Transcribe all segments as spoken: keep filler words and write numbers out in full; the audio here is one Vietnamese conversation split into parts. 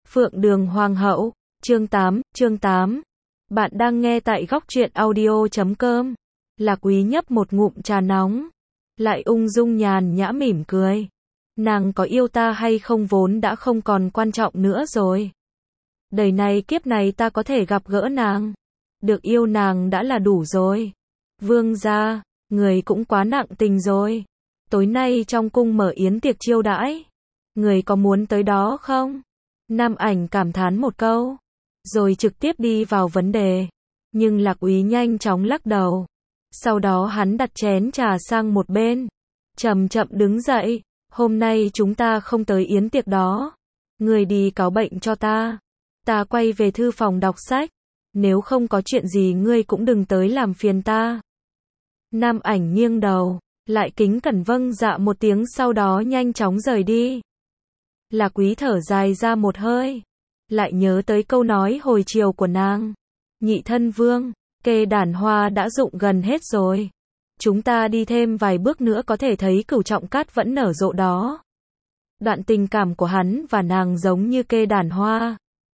Phượng Đường Hoàng hậu, chương tám, chương tám. Bạn đang nghe tại góc truyện audio chấm com. Lạc Úy nhấp một ngụm trà nóng, lại ung dung nhàn nhã mỉm cười. Nàng có yêu ta hay không vốn đã không còn quan trọng nữa rồi. Đời này kiếp này ta có thể gặp gỡ nàng, được yêu nàng đã là đủ rồi. Vương gia, người cũng quá nặng tình rồi. Tối nay trong cung mở yến tiệc chiêu đãi, người có muốn tới đó không? Nam Ảnh cảm thán một câu, rồi trực tiếp đi vào vấn đề. Nhưng Lạc Úy nhanh chóng lắc đầu. Sau đó hắn đặt chén trà sang một bên, chậm chậm đứng dậy. Hôm nay chúng ta không tới yến tiệc đó. Người đi cáo bệnh cho ta. Ta quay về thư phòng đọc sách. Nếu không có chuyện gì ngươi cũng đừng tới làm phiền ta. Nam Ảnh nghiêng đầu, lại kính cẩn vâng dạ một tiếng, sau đó nhanh chóng rời đi. Lạc Úy thở dài ra một hơi, lại nhớ tới câu nói hồi chiều của nàng. Nhị thân vương, kê đàn hoa đã rụng gần hết rồi. Chúng ta đi thêm vài bước nữa có thể thấy cửu trọng cát vẫn nở rộ đó. Đoạn tình cảm của hắn và nàng giống như kê đàn hoa,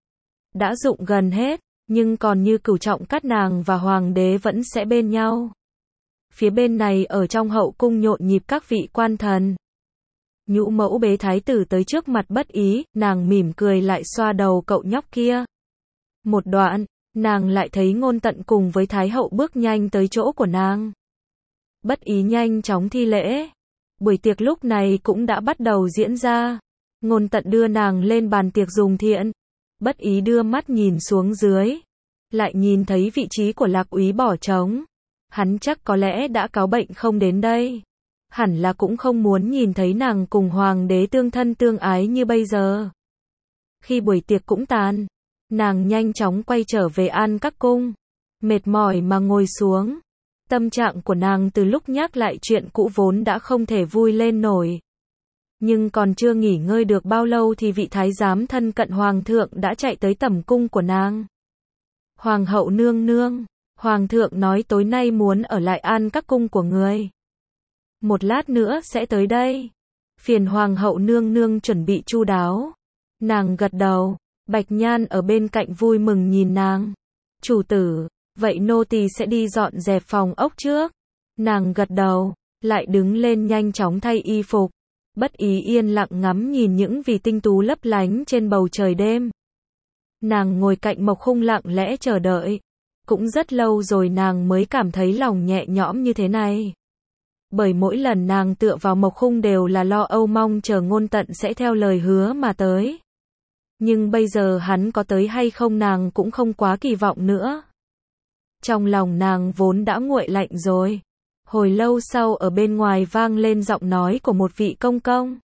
đã rụng gần hết, nhưng còn như cửu trọng cát, nàng và hoàng đế vẫn sẽ bên nhau. Phía bên này ở trong hậu cung nhộn nhịp các vị quan thần. Nhũ mẫu bế thái tử tới trước mặt Bất Ý, nàng mỉm cười lại xoa đầu cậu nhóc kia. Một đoạn, nàng lại thấy Ngôn Tận cùng với thái hậu bước nhanh tới chỗ của nàng. Bất Ý nhanh chóng thi lễ. Buổi tiệc lúc này cũng đã bắt đầu diễn ra. Ngôn Tận đưa nàng lên bàn tiệc dùng thiện. Bất Ý đưa mắt nhìn xuống dưới, lại nhìn thấy vị trí của Lạc Úy bỏ trống. Hắn chắc có lẽ đã cáo bệnh không đến đây. Hẳn là cũng không muốn nhìn thấy nàng cùng hoàng đế tương thân tương ái như bây giờ. Khi buổi tiệc cũng tàn, nàng nhanh chóng quay trở về An Các cung. Mệt mỏi mà ngồi xuống. Tâm trạng của nàng từ lúc nhắc lại chuyện cũ vốn đã không thể vui lên nổi. Nhưng còn chưa nghỉ ngơi được bao lâu thì vị thái giám thân cận hoàng thượng đã chạy tới tẩm cung của nàng. Hoàng hậu nương nương, hoàng thượng nói tối nay muốn ở lại An Các cung của người. Một lát nữa sẽ tới đây. Phiền hoàng hậu nương nương chuẩn bị chu đáo. Nàng gật đầu. Bạch Nhan ở bên cạnh vui mừng nhìn nàng. Chủ tử, vậy nô tỳ sẽ đi dọn dẹp phòng ốc trước. Nàng gật đầu, lại đứng lên nhanh chóng thay y phục. Bất Ý yên lặng ngắm nhìn những vì tinh tú lấp lánh trên bầu trời đêm. Nàng ngồi cạnh Mộc Khung lặng lẽ chờ đợi. Cũng rất lâu rồi nàng mới cảm thấy lòng nhẹ nhõm như thế này. Bởi mỗi lần nàng tựa vào Mộc Khung đều là lo âu mong chờ Ngôn Tận sẽ theo lời hứa mà tới. Nhưng bây giờ hắn có tới hay không nàng cũng không quá kỳ vọng nữa. Trong lòng nàng vốn đã nguội lạnh rồi. Hồi lâu sau ở bên ngoài vang lên giọng nói của một vị công công.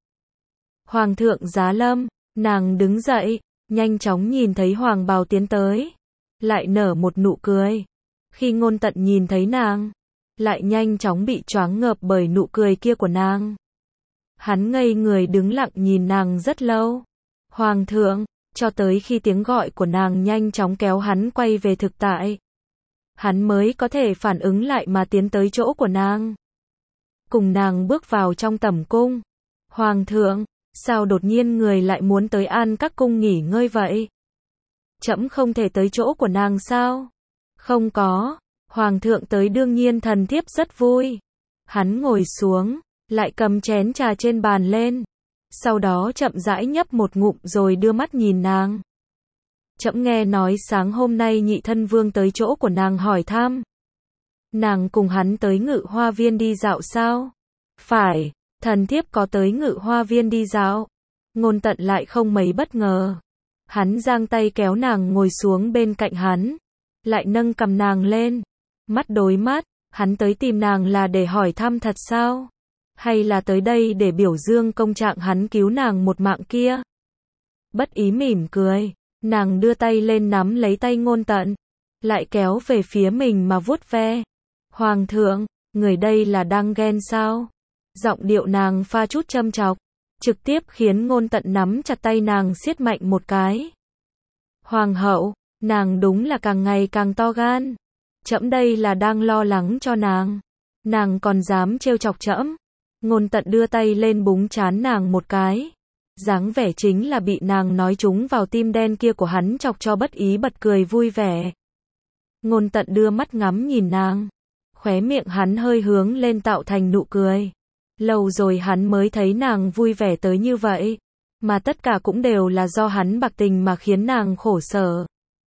Hoàng thượng giá lâm. Nàng đứng dậy, nhanh chóng nhìn thấy hoàng bào tiến tới, lại nở một nụ cười. Khi Ngôn Tận nhìn thấy nàng, lại nhanh chóng bị choáng ngợp bởi nụ cười kia của nàng. Hắn ngây người đứng lặng nhìn nàng rất lâu. Hoàng thượng, cho tới khi tiếng gọi của nàng nhanh chóng kéo hắn quay về thực tại, hắn mới có thể phản ứng lại mà tiến tới chỗ của nàng. Cùng nàng bước vào trong tẩm cung. Hoàng thượng, sao đột nhiên người lại muốn tới An Các cung nghỉ ngơi vậy? Trẫm không thể tới chỗ của nàng sao? Không có. Hoàng thượng tới đương nhiên thần thiếp rất vui. Hắn ngồi xuống, lại cầm chén trà trên bàn lên. Sau đó chậm rãi nhấp một ngụm rồi đưa mắt nhìn nàng. Trẫm nghe nói sáng hôm nay nhị thân vương tới chỗ của nàng hỏi thăm. Nàng cùng hắn tới Ngự Hoa viên đi dạo sao? Phải, thần thiếp có tới Ngự Hoa viên đi dạo. Ngôn Tận lại không mấy bất ngờ. Hắn giang tay kéo nàng ngồi xuống bên cạnh hắn, lại nâng cầm nàng lên. Mắt đối mắt, hắn tới tìm nàng là để hỏi thăm thật sao? Hay là tới đây để biểu dương công trạng hắn cứu nàng một mạng kia? Bất Ý mỉm cười, nàng đưa tay lên nắm lấy tay Ngôn Tận, lại kéo về phía mình mà vuốt ve. Hoàng thượng, người đây là đang ghen sao? Giọng điệu nàng pha chút châm chọc, trực tiếp khiến Ngôn Tận nắm chặt tay nàng siết mạnh một cái. Hoàng hậu, nàng đúng là càng ngày càng to gan. Trẫm đây là đang lo lắng cho nàng. Nàng còn dám trêu chọc trẫm. Ngôn Tận đưa tay lên búng trán nàng một cái. Dáng vẻ chính là bị nàng nói trúng vào tim đen kia của hắn chọc cho Bất Ý bật cười vui vẻ. Ngôn Tận đưa mắt ngắm nhìn nàng. Khóe miệng hắn hơi hướng lên tạo thành nụ cười. Lâu rồi hắn mới thấy nàng vui vẻ tới như vậy. Mà tất cả cũng đều là do hắn bạc tình mà khiến nàng khổ sở.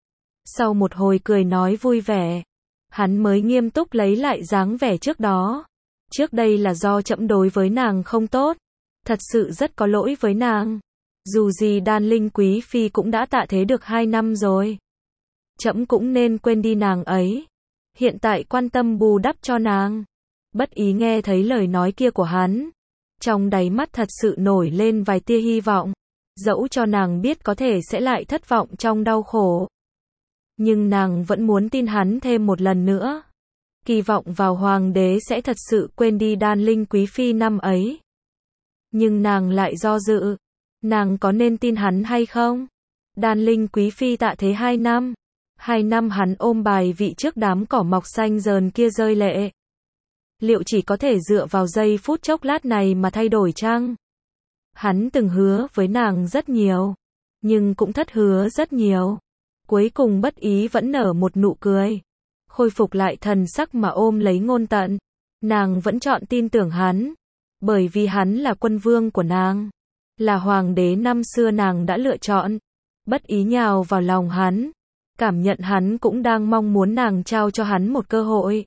Sau một hồi cười nói vui vẻ, hắn mới nghiêm túc lấy lại dáng vẻ trước đó. Trước đây là do trẫm đối với nàng không tốt. Thật sự rất có lỗi với nàng. Dù gì Đan Linh Quý Phi cũng đã tạ thế được hai năm rồi. Trẫm cũng nên quên đi nàng ấy. Hiện tại quan tâm bù đắp cho nàng. Bất Ý nghe thấy lời nói kia của hắn. Trong đáy mắt thật sự nổi lên vài tia hy vọng. Dẫu cho nàng biết có thể sẽ lại thất vọng trong đau khổ. Nhưng nàng vẫn muốn tin hắn thêm một lần nữa. Kỳ vọng vào hoàng đế sẽ thật sự quên đi Đan Linh Quý Phi năm ấy. Nhưng nàng lại do dự. Nàng có nên tin hắn hay không? Đan Linh Quý Phi tạ thế hai năm. Hai năm hắn ôm bài vị trước đám cỏ mọc xanh dờn kia rơi lệ. Liệu chỉ có thể dựa vào giây phút chốc lát này mà thay đổi chăng? Hắn từng hứa với nàng rất nhiều. Nhưng cũng thất hứa rất nhiều. Cuối cùng Bất Ý vẫn nở một nụ cười. Khôi phục lại thần sắc mà ôm lấy Ngôn Tận. Nàng vẫn chọn tin tưởng hắn. Bởi vì hắn là quân vương của nàng. Là hoàng đế năm xưa nàng đã lựa chọn. Bất Ý nhào vào lòng hắn. Cảm nhận hắn cũng đang mong muốn nàng trao cho hắn một cơ hội.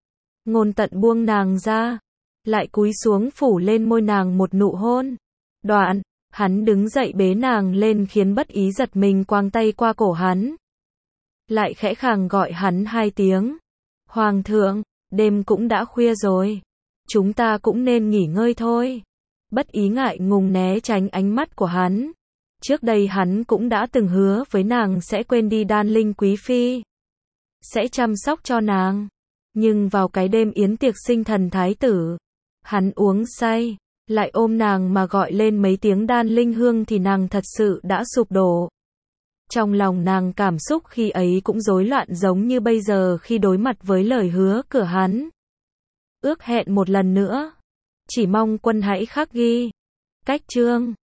Ngôn Tận buông nàng ra. Lại cúi xuống phủ lên môi nàng một nụ hôn. Đoạn, hắn đứng dậy bế nàng lên khiến Bất Ý giật mình quàng tay qua cổ hắn. Lại khẽ khàng gọi hắn hai tiếng. Hoàng thượng, đêm cũng đã khuya rồi. Chúng ta cũng nên nghỉ ngơi thôi. Bất Ý ngại ngùng né tránh ánh mắt của hắn. Trước đây hắn cũng đã từng hứa với nàng sẽ quên đi Đan Linh Quý Phi. Sẽ chăm sóc cho nàng. Nhưng vào cái đêm yến tiệc sinh thần thái tử, hắn uống say, lại ôm nàng mà gọi lên mấy tiếng Đan Linh Hương thì nàng thật sự đã sụp đổ. Trong lòng nàng cảm xúc khi ấy cũng rối loạn giống như bây giờ khi đối mặt với lời hứa của hắn. Ước hẹn một lần nữa. Chỉ mong quân hãy khắc ghi. Cách chương